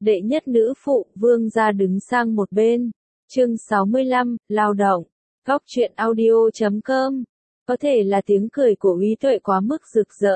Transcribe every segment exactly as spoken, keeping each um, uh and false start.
đệ nhất nữ phụ, vương gia đứng sang một bên. Chương sáu mươi lăm, lao động. Góc truyện audio chấm com. Có thể là tiếng cười của Úy Tuệ quá mức rực rỡ.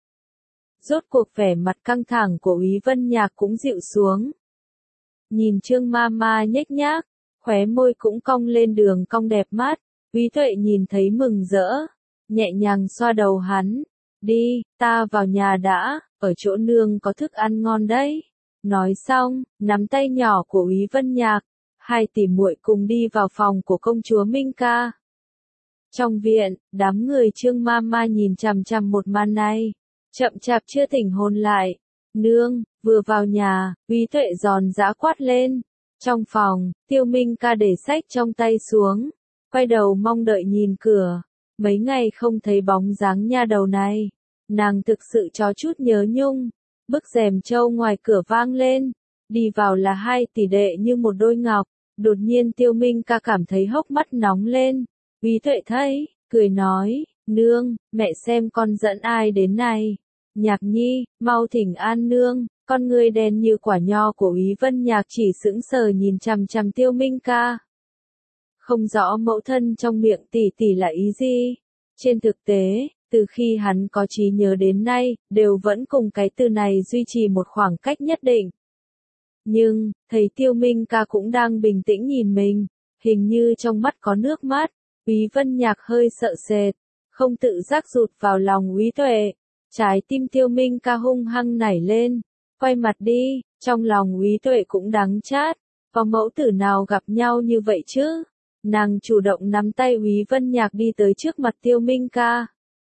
Rốt cuộc vẻ mặt căng thẳng của Úy Vân Nhạc cũng dịu xuống. Nhìn Trương Mama nhếch nhác, khóe môi cũng cong lên đường cong đẹp mắt. Úy Tuệ nhìn thấy mừng rỡ, nhẹ nhàng xoa đầu hắn. Đi, ta vào nhà đã, ở chỗ nương có thức ăn ngon đấy. Nói xong, nắm tay nhỏ của Úy Vân Nhạc, hai tỷ muội cùng đi vào phòng của công chúa Minh Ca. Trong viện, đám người Trương Mama nhìn chằm chằm một màn này, chậm chạp chưa tỉnh hồn lại. Nương, vừa vào nhà, Úy Tuệ giòn giã quát lên. Trong phòng, Tiêu Minh Ca để sách trong tay xuống, quay đầu mong đợi nhìn cửa. Mấy ngày không thấy bóng dáng nha đầu này, nàng thực sự có chút nhớ nhung. Bức rèm trâu ngoài cửa vang lên, đi vào là hai tỷ đệ như một đôi ngọc. Đột nhiên Tiêu Minh Ca cảm thấy hốc mắt nóng lên. Úy Tuệ thấy, cười nói, nương, mẹ xem con dẫn ai đến này. Nhạc Nhi, mau thỉnh an nương. Con người đen như quả nho của Úy Vân Nhạc chỉ sững sờ nhìn chằm chằm Tiêu Minh Ca. Không rõ mẫu thân trong miệng tỷ tỷ là ý gì. Trên thực tế, từ khi hắn có trí nhớ đến nay, đều vẫn cùng cái từ này duy trì một khoảng cách nhất định. Nhưng, thấy Tiêu Minh Ca cũng đang bình tĩnh nhìn mình, hình như trong mắt có nước mắt. Úy Vân Nhạc hơi sợ sệt, không tự giác rụt vào lòng Úy Tuệ. Trái tim Tiêu Minh Ca hung hăng nảy lên, quay mặt đi, trong lòng Úy Tuệ cũng đắng chát. Có mẫu tử nào gặp nhau như vậy chứ? Nàng chủ động nắm tay Úy Vân Nhạc đi tới trước mặt Tiêu Minh Ca.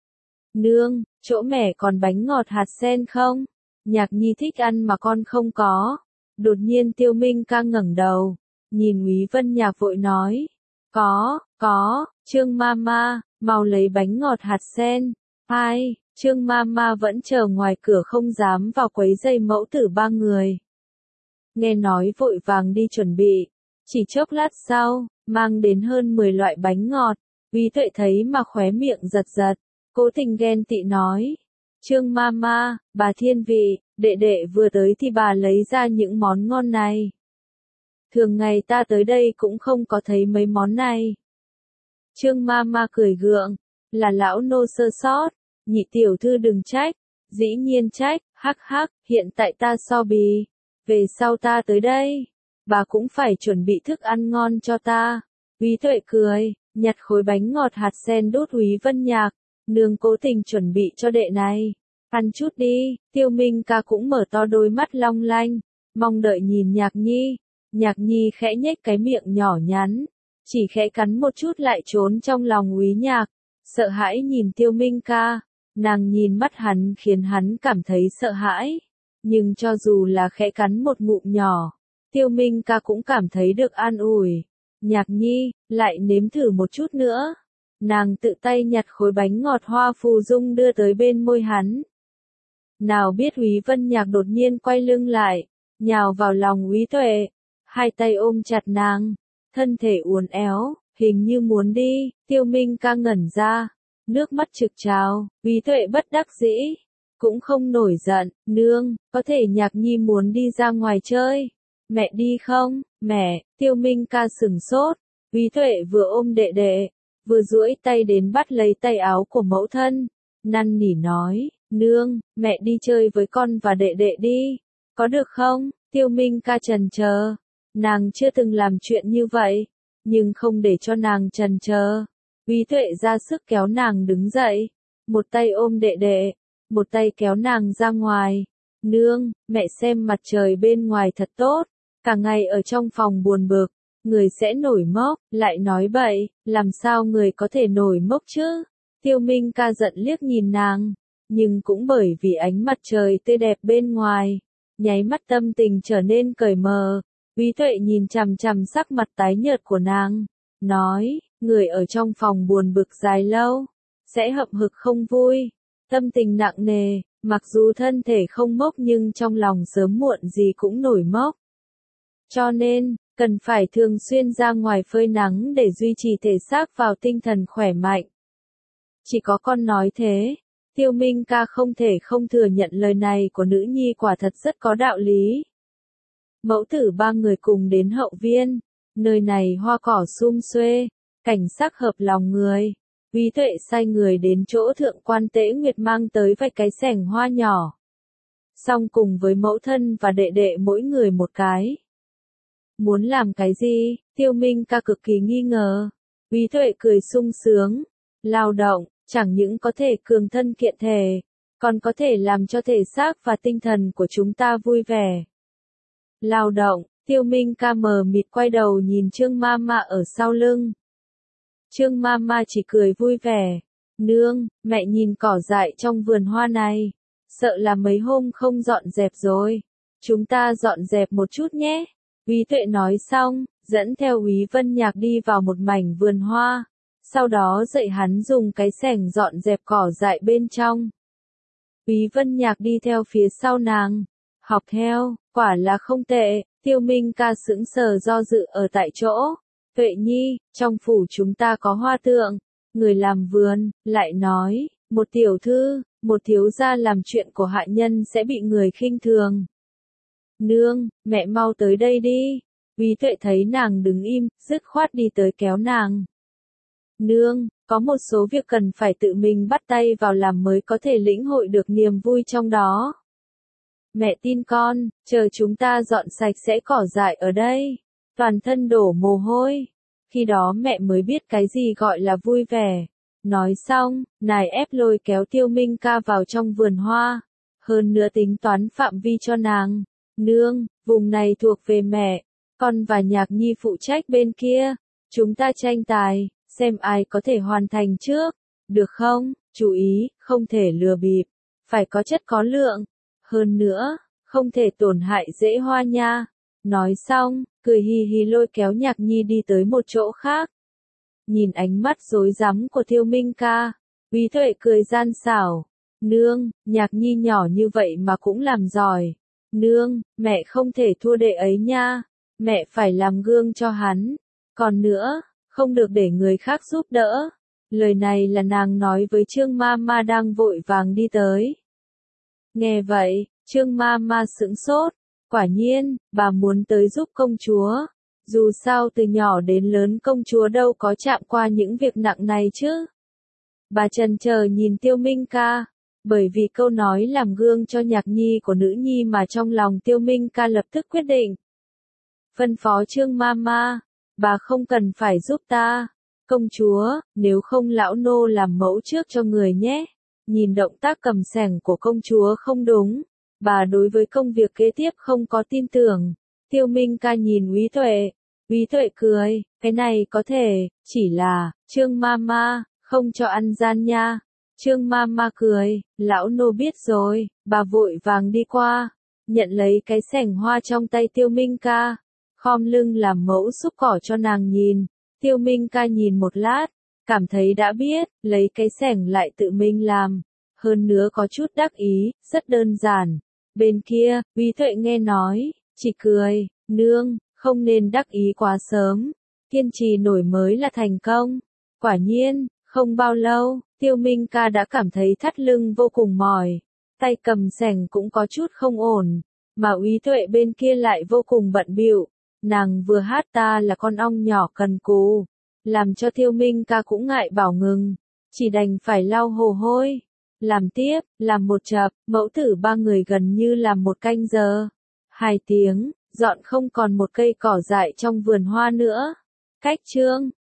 Nương, chỗ mẹ còn bánh ngọt hạt sen không? Nhạc Nhi thích ăn mà con không có. Đột nhiên Tiêu Minh Ca ngẩng đầu, nhìn Úy Vân Nhạc vội nói. Có, có, Trương Mama, mau lấy bánh ngọt hạt sen. Hai, Trương Mama vẫn chờ ngoài cửa không dám vào quấy rầy mẫu tử ba người. Nghe nói vội vàng đi chuẩn bị. Chỉ chốc lát sau, mang đến hơn mười loại bánh ngọt. Úy Tuệ thấy mà khóe miệng giật giật, cố tình ghen tị nói. Trương Mama, bà thiên vị, đệ đệ vừa tới thì bà lấy ra những món ngon này. Thường ngày ta tới đây cũng không có thấy mấy món này. Trương Mama cười gượng, là lão nô sơ sót, nhị tiểu thư đừng trách. Dĩ nhiên trách, hắc hắc, hiện tại ta so bì. Về sau ta tới đây, bà cũng phải chuẩn bị thức ăn ngon cho ta. Úy Tuệ cười, nhặt khối bánh ngọt hạt sen đốt Úy Vân Nhạc. Nương cố tình chuẩn bị cho đệ này. Ăn chút đi. Tiêu Minh Ca cũng mở to đôi mắt long lanh, mong đợi nhìn Nhạc Nhi. Nhạc Nhi khẽ nhếch cái miệng nhỏ nhắn, chỉ khẽ cắn một chút lại trốn trong lòng Úy Nhạc. Sợ hãi nhìn Tiêu Minh Ca, nàng nhìn mắt hắn khiến hắn cảm thấy sợ hãi. Nhưng cho dù là khẽ cắn một ngụm nhỏ, Tiêu Minh Ca cũng cảm thấy được an ủi. Nhạc Nhi, lại nếm thử một chút nữa. Nàng tự tay nhặt khối bánh ngọt hoa phù dung đưa tới bên môi hắn. Nào biết Úy Vân Nhạc đột nhiên quay lưng lại, nhào vào lòng Úy Tuệ, hai tay ôm chặt nàng, thân thể uốn éo, hình như muốn đi. Tiêu Minh Ca ngẩn ra, nước mắt trực trào. Úy Tuệ bất đắc dĩ, cũng không nổi giận. Nương, có thể Nhạc Nhi muốn đi ra ngoài chơi. Mẹ đi không? Mẹ. Tiêu Minh Ca sửng sốt. Úy Tuệ vừa ôm đệ đệ, vừa duỗi tay đến bắt lấy tay áo của mẫu thân, năn nỉ nói, nương, mẹ đi chơi với con và đệ đệ đi, có được không? Tiêu Minh Ca chần chờ, nàng chưa từng làm chuyện như vậy, nhưng không để cho nàng chần chờ. Úy Tuệ ra sức kéo nàng đứng dậy, một tay ôm đệ đệ, một tay kéo nàng ra ngoài. Nương, mẹ xem mặt trời bên ngoài thật tốt, cả ngày ở trong phòng buồn bực. Người sẽ nổi mốc, lại nói bậy, làm sao người có thể nổi mốc chứ? Tiêu Minh Ca giận liếc nhìn nàng, nhưng cũng bởi vì ánh mặt trời tươi đẹp bên ngoài, nháy mắt tâm tình trở nên cởi mờ. Úy Tuệ nhìn chằm chằm sắc mặt tái nhợt của nàng, nói, người ở trong phòng buồn bực dài lâu, sẽ hậm hực không vui, tâm tình nặng nề, mặc dù thân thể không mốc nhưng trong lòng sớm muộn gì cũng nổi mốc. Cho nên, cần phải thường xuyên ra ngoài phơi nắng để duy trì thể xác vào tinh thần khỏe mạnh. Chỉ có con nói thế, Tiêu Minh Ca không thể không thừa nhận lời này của nữ nhi quả thật rất có đạo lý. mẫu tử ba người cùng đến hậu viên, nơi này hoa cỏ sum xuê, cảnh sắc hợp lòng người. Úy Tuệ sai người đến chỗ Thượng quan Tế Nguyệt mang tới vài cái xẻng hoa nhỏ. Xong cùng với mẫu thân và đệ đệ mỗi người một cái. Muốn làm cái gì? Tiêu Minh ca cực kỳ nghi ngờ. Úy Tuệ cười sung sướng. Lao động, chẳng những có thể cường thân kiện thể, còn có thể làm cho thể xác và tinh thần của chúng ta vui vẻ. Lao động, Tiêu Minh ca mờ mịt quay đầu nhìn Trương Mama ở sau lưng. Trương Mama chỉ cười vui vẻ. Nương, mẹ nhìn cỏ dại trong vườn hoa này. Sợ là mấy hôm không dọn dẹp rồi. Chúng ta dọn dẹp một chút nhé. Úy Tuệ nói xong, dẫn theo Úy Vân Nhạc đi vào một mảnh vườn hoa. Sau đó dạy hắn dùng cái xẻng dọn dẹp cỏ dại bên trong. Úy Vân Nhạc đi theo phía sau nàng. Học theo, quả là không tệ. Tiêu Minh ca sững sờ do dự ở tại chỗ. Tuệ nhi, trong phủ chúng ta có hoa tượng. Người làm vườn, lại nói, một tiểu thư, một thiếu gia làm chuyện của hạ nhân sẽ bị người khinh thường. Nương, mẹ mau tới đây đi. Úy Tuệ thấy nàng đứng im, dứt khoát đi tới kéo nàng. Nương, có một số việc cần phải tự mình bắt tay vào làm mới có thể lĩnh hội được niềm vui trong đó. Mẹ tin con, chờ chúng ta dọn sạch sẽ cỏ dại ở đây. Toàn thân đổ mồ hôi. Khi đó mẹ mới biết cái gì gọi là vui vẻ. Nói xong, nài ép lôi kéo Tiêu Minh ca vào trong vườn hoa. Hơn nữa tính toán phạm vi cho nàng. Nương, vùng này thuộc về mẹ. Con và Nhạc Nhi phụ trách bên kia. Chúng ta tranh tài, xem ai có thể hoàn thành trước. Được không? Chú ý, không thể lừa bịp. Phải có chất có lượng. Hơn nữa, không thể tổn hại rễ hoa nha. Nói xong, cười hì hì lôi kéo Nhạc Nhi đi tới một chỗ khác. Nhìn ánh mắt rối rắm của Tiêu Minh ca, Úy Tuệ cười gian xảo. Nương, Nhạc Nhi nhỏ như vậy mà cũng làm giỏi. Nương, mẹ không thể thua đệ ấy nha. Mẹ phải làm gương cho hắn. Còn nữa, không được để người khác giúp đỡ. Lời này là nàng nói với Trương Mama đang vội vàng đi tới. Nghe vậy, Trương Mama sững sốt. Quả nhiên, bà muốn tới giúp công chúa. Dù sao từ nhỏ đến lớn công chúa đâu có chạm qua những việc nặng này chứ. Bà chần chờ nhìn Tiêu Minh ca. Bởi vì câu nói làm gương cho Nhạc Nhi của nữ nhi mà trong lòng Tiêu Minh ca lập tức quyết định. Phân phó Trương Mama, bà không cần phải giúp ta. Công chúa, nếu không lão nô làm mẫu trước cho người nhé. Nhìn động tác cầm xẻng của công chúa không đúng. Bà đối với công việc kế tiếp không có tin tưởng. Tiêu Minh ca nhìn Úy Tuệ. Úy Tuệ cười, cái này có thể, chỉ là, Trương Mama, không cho ăn gian nha. Trương Mama cười, lão nô biết rồi, bà vội vàng đi qua, nhận lấy cái xẻng hoa trong tay Tiêu Minh ca, khom lưng làm mẫu xúc cỏ cho nàng nhìn. Tiêu Minh ca nhìn một lát, cảm thấy đã biết, lấy cái xẻng lại tự mình làm. Hơn nữa có chút đắc ý, rất đơn giản. Bên kia, Úy Tuệ nghe nói, chỉ cười, nương, không nên đắc ý quá sớm. Kiên trì nổi mới là thành công. Quả nhiên, không bao lâu, Tiêu Minh ca đã cảm thấy thắt lưng vô cùng mỏi. Tay cầm xẻng cũng có chút không ổn. Mà Úy Tuệ bên kia lại vô cùng bận bịu. Nàng vừa hát ta là con ong nhỏ cần cù. Làm cho Tiêu Minh ca cũng ngại bảo ngừng. Chỉ đành phải lau hồ hôi. Làm tiếp, làm một chập, mẫu tử ba người gần như làm một canh giờ. Hai tiếng, dọn không còn một cây cỏ dại trong vườn hoa nữa. Cách chương